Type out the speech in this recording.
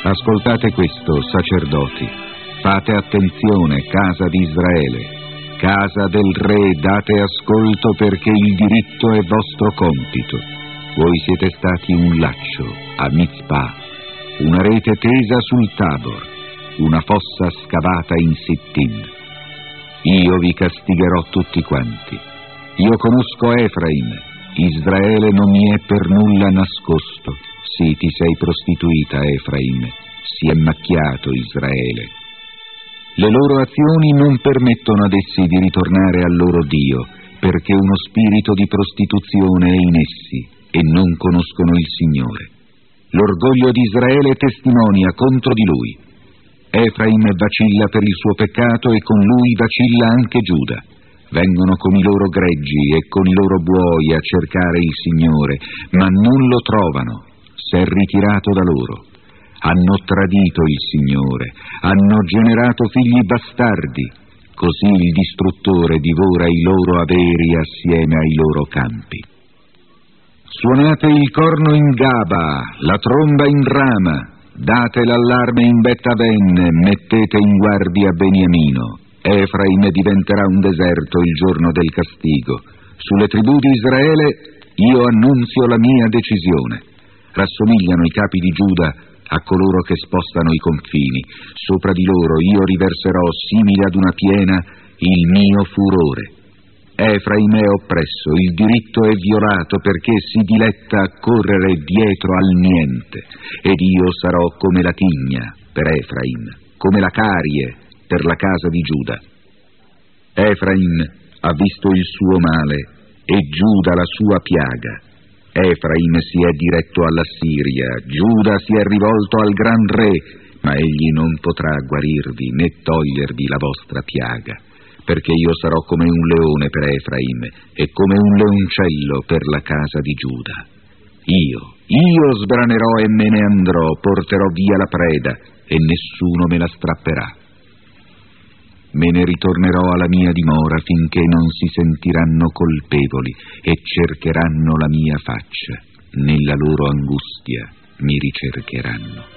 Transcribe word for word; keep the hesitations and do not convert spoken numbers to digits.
Ascoltate questo, sacerdoti. Fate attenzione, casa di Israele. Casa del re, date ascolto, perché il diritto è vostro compito. Voi siete stati un laccio a Mizpah, una rete tesa sul Tabor, una fossa scavata in Sittim. Io vi castigherò tutti quanti. Io conosco Efraim, Israele non mi è per nulla nascosto. Sì, ti sei prostituita, Efraim, si è macchiato Israele. Le loro azioni non permettono ad essi di ritornare al loro Dio, perché uno spirito di prostituzione è in essi e non conoscono il Signore. L'orgoglio di Israele testimonia contro di lui. Efraim vacilla per il suo peccato e con lui vacilla anche Giuda. Vengono con i loro greggi e con i loro buoi a cercare il Signore, ma non lo trovano. S'è ritirato da loro. Hanno tradito il Signore, hanno generato figli bastardi, così il distruttore divora i loro averi assieme ai loro campi. Suonate il corno in Gaba, la tromba in Rama, date l'allarme in Bet-Aven, mettete in guardia Beniamino. Efraim diventerà un deserto il giorno del castigo. Sulle tribù di Israele io annunzio la mia decisione. Rassomigliano i capi di Giuda a coloro che spostano i confini. Sopra di loro io riverserò, simile ad una piena, il mio furore. Efraim è oppresso, il diritto è violato, perché si diletta a correre dietro al niente. Ed io sarò come la tigna per Efraim, come la carie per la casa di Giuda. Efraim ha visto il suo male e Giuda la sua piaga. Efraim si è diretto alla Siria, Giuda si è rivolto al gran re, ma egli non potrà guarirvi né togliervi la vostra piaga, perché io sarò come un leone per Efraim e come un leoncello per la casa di Giuda. Io, io sbranerò e me ne andrò, porterò via la preda e nessuno me la strapperà. Me ne ritornerò alla mia dimora finché non si sentiranno colpevoli e cercheranno la mia faccia. Nella loro angustia mi ricercheranno.